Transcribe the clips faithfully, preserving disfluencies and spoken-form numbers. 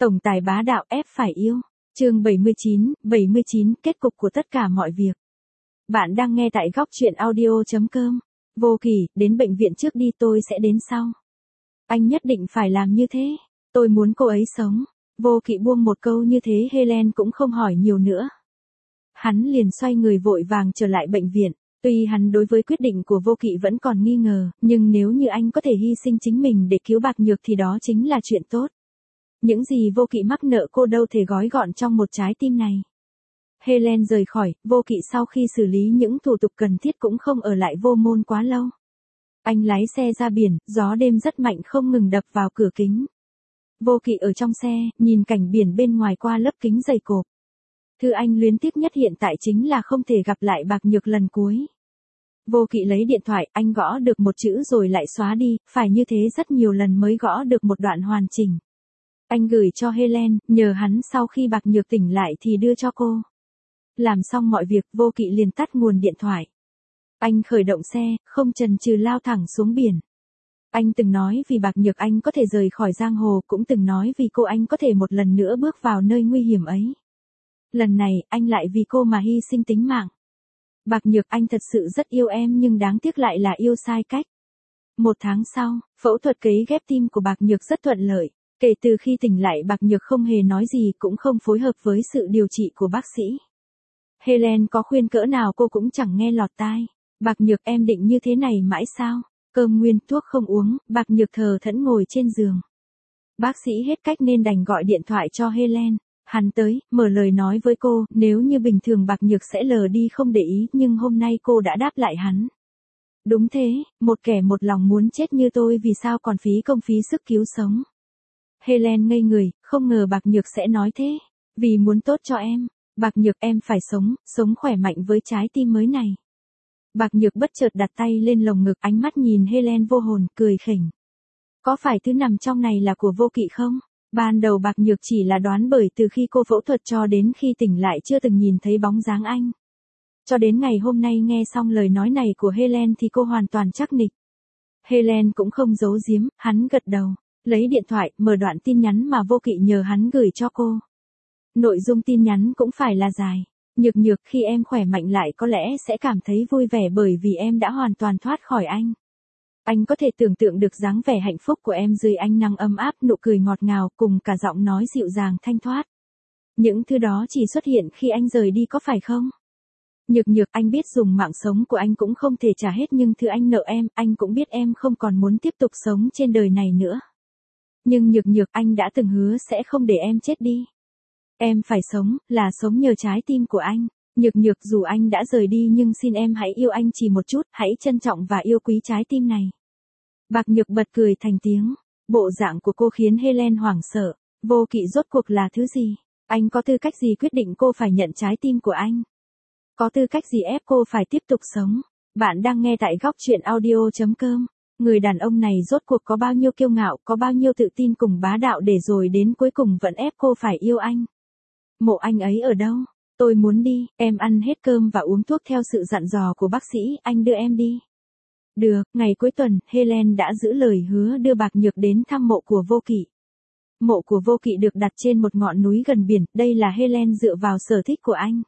Tổng tài bá đạo ép phải yêu. Chương bảy mươi chín, bảy mươi chín, kết cục của tất cả mọi việc. Bạn đang nghe tại góc truyện audio chấm com. Vô Kỳ, đến bệnh viện trước đi, tôi sẽ đến sau. Anh nhất định phải làm như thế. Tôi muốn cô ấy sống. Vô Kỵ buông một câu như thế, Helen cũng không hỏi nhiều nữa. Hắn liền xoay người vội vàng trở lại bệnh viện. Tuy hắn đối với quyết định của Vô Kỵ vẫn còn nghi ngờ, nhưng nếu như anh có thể hy sinh chính mình để cứu Bạc Nhược thì đó chính là chuyện tốt. Những gì Vô Kỵ mắc nợ cô đâu thể gói gọn trong một trái tim này. Helen rời khỏi, Vô Kỵ sau khi xử lý những thủ tục cần thiết cũng không ở lại Vô Môn quá lâu. Anh lái xe ra biển, gió đêm rất mạnh không ngừng đập vào cửa kính. Vô Kỵ ở trong xe, nhìn cảnh biển bên ngoài qua lớp kính dày cộp. Thứ anh luyến tiếc nhất hiện tại chính là không thể gặp lại Bạc Nhược lần cuối. Vô Kỵ lấy điện thoại, anh gõ được một chữ rồi lại xóa đi, phải như thế rất nhiều lần mới gõ được một đoạn hoàn chỉnh. Anh gửi cho Helen, nhờ hắn sau khi Bạc Nhược tỉnh lại thì đưa cho cô. Làm xong mọi việc, Vô Kỵ liền tắt nguồn điện thoại. Anh khởi động xe, không chần chừ lao thẳng xuống biển. Anh từng nói vì Bạc Nhược anh có thể rời khỏi giang hồ, cũng từng nói vì cô anh có thể một lần nữa bước vào nơi nguy hiểm ấy. Lần này, anh lại vì cô mà hy sinh tính mạng. Bạc Nhược, anh thật sự rất yêu em nhưng đáng tiếc lại là yêu sai cách. Một tháng sau, phẫu thuật cấy ghép tim của Bạc Nhược rất thuận lợi. Kể từ khi tỉnh lại, Bạc Nhược không hề nói gì, cũng không phối hợp với sự điều trị của bác sĩ. Helen có khuyên cỡ nào cô cũng chẳng nghe lọt tai. Bạc Nhược, em định như thế này mãi sao? Cơm nguyên, thuốc không uống, Bạc Nhược thờ thẫn ngồi trên giường. Bác sĩ hết cách nên đành gọi điện thoại cho Helen. Hắn tới, mở lời nói với cô, nếu như bình thường Bạc Nhược sẽ lờ đi không để ý, nhưng hôm nay cô đã đáp lại hắn. Đúng thế, một kẻ một lòng muốn chết như tôi vì sao còn phí công phí sức cứu sống. Helen ngây người, không ngờ Bạc Nhược sẽ nói thế. Vì muốn tốt cho em, Bạc Nhược, em phải sống, sống khỏe mạnh với trái tim mới này. Bạc Nhược bất chợt đặt tay lên lồng ngực, ánh mắt nhìn Helen vô hồn, cười khỉnh. Có phải thứ nằm trong này là của Vô Kỵ không? Ban đầu Bạc Nhược chỉ là đoán, bởi từ khi cô phẫu thuật cho đến khi tỉnh lại chưa từng nhìn thấy bóng dáng anh. Cho đến ngày hôm nay nghe xong lời nói này của Helen thì cô hoàn toàn chắc nịch. Helen cũng không giấu giếm, hắn gật đầu. Lấy điện thoại, mở đoạn tin nhắn mà Vô Kỵ nhờ hắn gửi cho cô. Nội dung tin nhắn cũng phải là dài. Nhược Nhược, khi em khỏe mạnh lại có lẽ sẽ cảm thấy vui vẻ bởi vì em đã hoàn toàn thoát khỏi anh. Anh có thể tưởng tượng được dáng vẻ hạnh phúc của em dưới ánh nắng ấm áp, nụ cười ngọt ngào cùng cả giọng nói dịu dàng thanh thoát. Những thứ đó chỉ xuất hiện khi anh rời đi có phải không? Nhược Nhược, anh biết dùng mạng sống của anh cũng không thể trả hết nhưng thứ anh nợ em, anh cũng biết em không còn muốn tiếp tục sống trên đời này nữa. Nhưng Nhược Nhược, anh đã từng hứa sẽ không để em chết đi. Em phải sống, là sống nhờ trái tim của anh. Nhược Nhược, dù anh đã rời đi nhưng xin em hãy yêu anh chỉ một chút, hãy trân trọng và yêu quý trái tim này. Bạc Nhược bật cười thành tiếng. Bộ dạng của cô khiến Helen hoảng sợ. Vô Kỵ rốt cuộc là thứ gì? Anh có tư cách gì quyết định cô phải nhận trái tim của anh? Có tư cách gì ép cô phải tiếp tục sống? Bạn đang nghe tại góc truyện audio chấm com. Người đàn ông này rốt cuộc có bao nhiêu kiêu ngạo, có bao nhiêu tự tin cùng bá đạo để rồi đến cuối cùng vẫn ép cô phải yêu anh. Mộ anh ấy ở đâu? Tôi muốn đi, em ăn hết cơm và uống thuốc theo sự dặn dò của bác sĩ, anh đưa em đi. Được, ngày cuối tuần, Helen đã giữ lời hứa đưa Bạc Nhược đến thăm mộ của Vô Kỵ. Mộ của Vô Kỵ được đặt trên một ngọn núi gần biển, đây là Helen dựa vào sở thích của anh.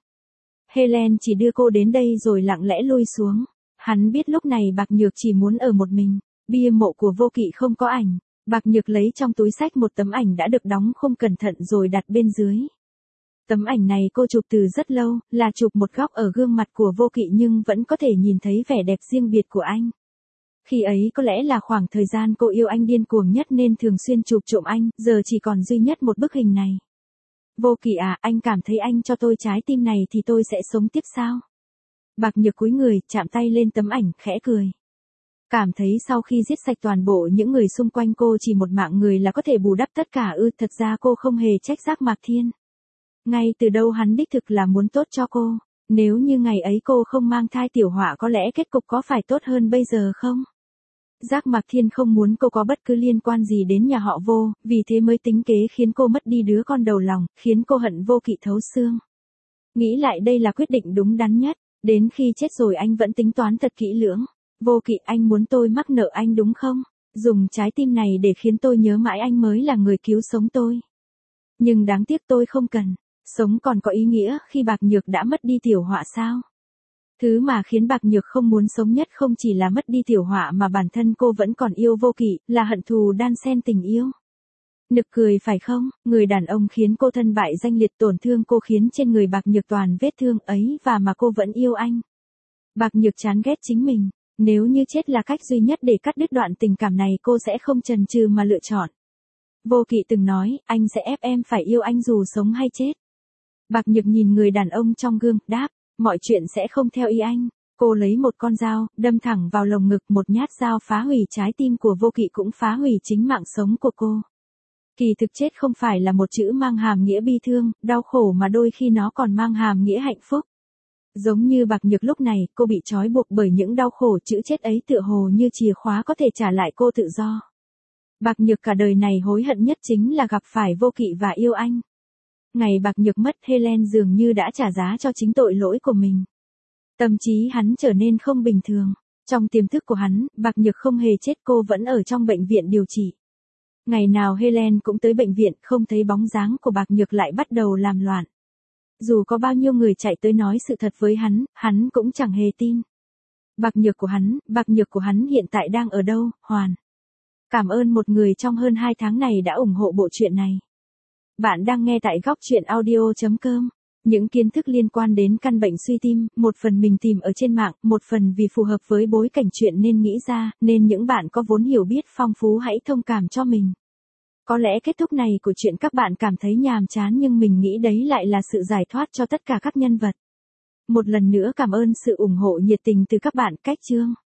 Helen chỉ đưa cô đến đây rồi lặng lẽ lui xuống. Hắn biết lúc này Bạc Nhược chỉ muốn ở một mình. Bia mộ của Vô Kỵ không có ảnh. Bạc Nhược lấy trong túi xách một tấm ảnh đã được đóng không cẩn thận rồi đặt bên dưới. Tấm ảnh này cô chụp từ rất lâu, là chụp một góc ở gương mặt của Vô Kỵ nhưng vẫn có thể nhìn thấy vẻ đẹp riêng biệt của anh. Khi ấy có lẽ là khoảng thời gian cô yêu anh điên cuồng nhất nên thường xuyên chụp trộm anh, giờ chỉ còn duy nhất một bức hình này. Vô Kỵ à, anh cảm thấy anh cho tôi trái tim này thì tôi sẽ sống tiếp sao? Bạc Nhược cúi người, chạm tay lên tấm ảnh, khẽ cười. Cảm thấy sau khi giết sạch toàn bộ những người xung quanh cô chỉ một mạng người là có thể bù đắp tất cả ư? Thật ra cô không hề trách Giác Mạc Thiên. Ngay từ đâu hắn đích thực là muốn tốt cho cô. Nếu như ngày ấy cô không mang thai tiểu họa có lẽ kết cục có phải tốt hơn bây giờ không? Giác Mạc Thiên không muốn cô có bất cứ liên quan gì đến nhà họ Vô, vì thế mới tính kế khiến cô mất đi đứa con đầu lòng, khiến cô hận Vô Kỵ thấu xương. Nghĩ lại đây là quyết định đúng đắn nhất. Đến khi chết rồi anh vẫn tính toán thật kỹ lưỡng. Vô Kỵ, anh muốn tôi mắc nợ anh đúng không? Dùng trái tim này để khiến tôi nhớ mãi anh mới là người cứu sống tôi. Nhưng đáng tiếc tôi không cần. Sống còn có ý nghĩa khi Bạc Nhược đã mất đi Tiểu Họa sao? Thứ mà khiến Bạc Nhược không muốn sống nhất không chỉ là mất đi Tiểu Họa mà bản thân cô vẫn còn yêu Vô Kỵ, là hận thù đan xen tình yêu. Nực cười phải không, người đàn ông khiến cô thân bại danh liệt, tổn thương cô, khiến trên người Bạc Nhược toàn vết thương ấy và mà cô vẫn yêu anh. Bạc Nhược chán ghét chính mình, nếu như chết là cách duy nhất để cắt đứt đoạn tình cảm này cô sẽ không chần chừ mà lựa chọn. Vô Kỵ từng nói, anh sẽ ép em phải yêu anh dù sống hay chết. Bạc Nhược nhìn người đàn ông trong gương, đáp, mọi chuyện sẽ không theo ý anh. Cô lấy một con dao, đâm thẳng vào lồng ngực, một nhát dao phá hủy trái tim của Vô Kỵ cũng phá hủy chính mạng sống của cô. Kỳ thực chết không phải là một chữ mang hàm nghĩa bi thương, đau khổ mà đôi khi nó còn mang hàm nghĩa hạnh phúc. Giống như Bạc Nhược lúc này, cô bị trói buộc bởi những đau khổ, chữ chết ấy tựa hồ như chìa khóa có thể trả lại cô tự do. Bạc Nhược cả đời này hối hận nhất chính là gặp phải Vô Kỵ và yêu anh. Ngày Bạc Nhược mất, Helen dường như đã trả giá cho chính tội lỗi của mình. Tâm trí hắn trở nên không bình thường. Trong tiềm thức của hắn, Bạc Nhược không hề chết, cô vẫn ở trong bệnh viện điều trị. Ngày nào Helen cũng tới bệnh viện, không thấy bóng dáng của Bạc Nhược lại bắt đầu làm loạn. Dù có bao nhiêu người chạy tới nói sự thật với hắn, hắn cũng chẳng hề tin. Bạc Nhược của hắn, Bạc Nhược của hắn hiện tại đang ở đâu, Hoàn? Cảm ơn một người trong hơn hai tháng này đã ủng hộ bộ truyện này. Bạn đang nghe tại góc truyện audio chấm com. Những kiến thức liên quan đến căn bệnh suy tim, một phần mình tìm ở trên mạng, một phần vì phù hợp với bối cảnh chuyện nên nghĩ ra, nên những bạn có vốn hiểu biết phong phú hãy thông cảm cho mình. Có lẽ kết thúc này của chuyện các bạn cảm thấy nhàm chán nhưng mình nghĩ đấy lại là sự giải thoát cho tất cả các nhân vật. Một lần nữa cảm ơn sự ủng hộ nhiệt tình từ các bạn. Cách chương